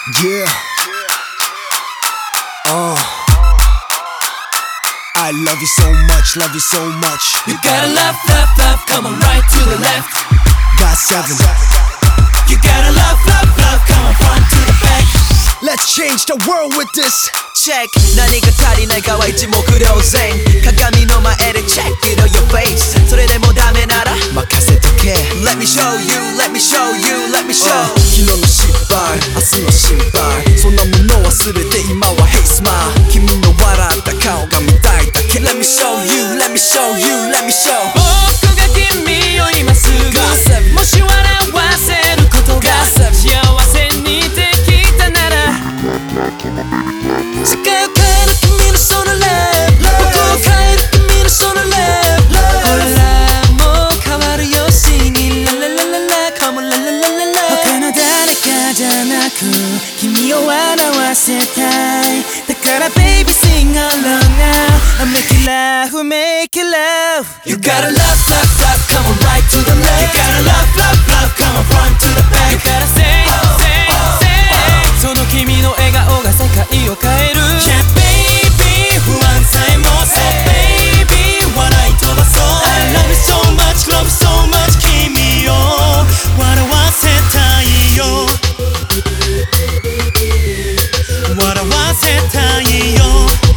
Yeah. I love you so much, love you so much. You gotta love, love, love, come on right to the left. Got 7. You gotta love, love, love, come on front to the back. Let's change the world with this. Check 何が足りないかは一目瞭然鏡の前で check it on your face それでもダメなら任せとけ Let me show you, let me show you, let me show 昨日の失敗、明日の心配そんなもの忘れて今は Hey smile 君の笑った顔が見たいだけ Let me show you, let me show you, let me show 僕が君を今すぐもし笑わせることが幸せにできたなら世界を変える君のその love 僕を変える君のその love ほらもう変わるよ Singing la la la la la Come on la la la la la 他の誰かじゃなく君を笑わせたいだから baby sing along now I make it laugh, make it laugh You gotta love, love, love Come on right to the left You gotta love, love, love Come on front to the back You gotta say, say, say その君の笑顔が世界を変える Yeah baby 不安さえも So baby 笑い飛ばそう I love you so much, love you so much 君を笑わせたいよ笑わせたいよ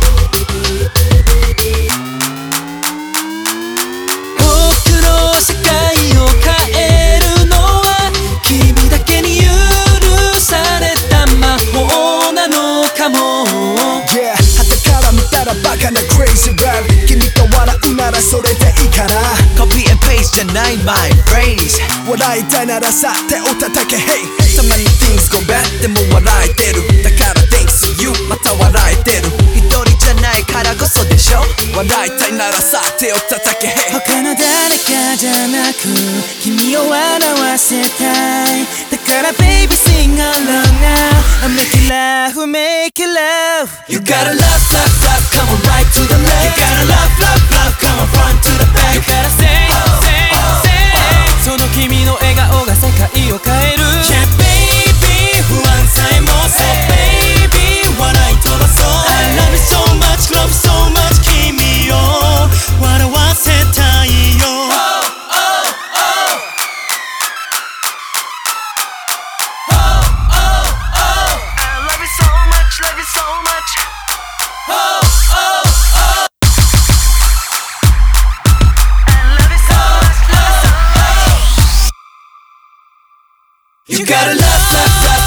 僕の世界を変えるのは君だけに許された魔法なのかも Yeah 旗から見たらバカな crazy rap 君が笑うならそれでいいから Copy and paste じゃない my phrase 笑いたいならさ手を叩け Hey たまに things go bad でも笑えてるだから thanks to you また笑えてる一人じゃないからこそでしょ笑いたいならさ手を叩け Hey 他の誰かじゃなく君を笑わせたいだから baby sing along now I make it laugh, make it laugh You gotta love, love, love Come on right to the left You gotta love, love, love Come on front to the back You gotta say, say, say その君の笑顔が世界を変える Yeah baby 不安さえも So baby 笑い飛ばそう I love you so much, love you so much 君を笑わせたいよYou gotta love, love, love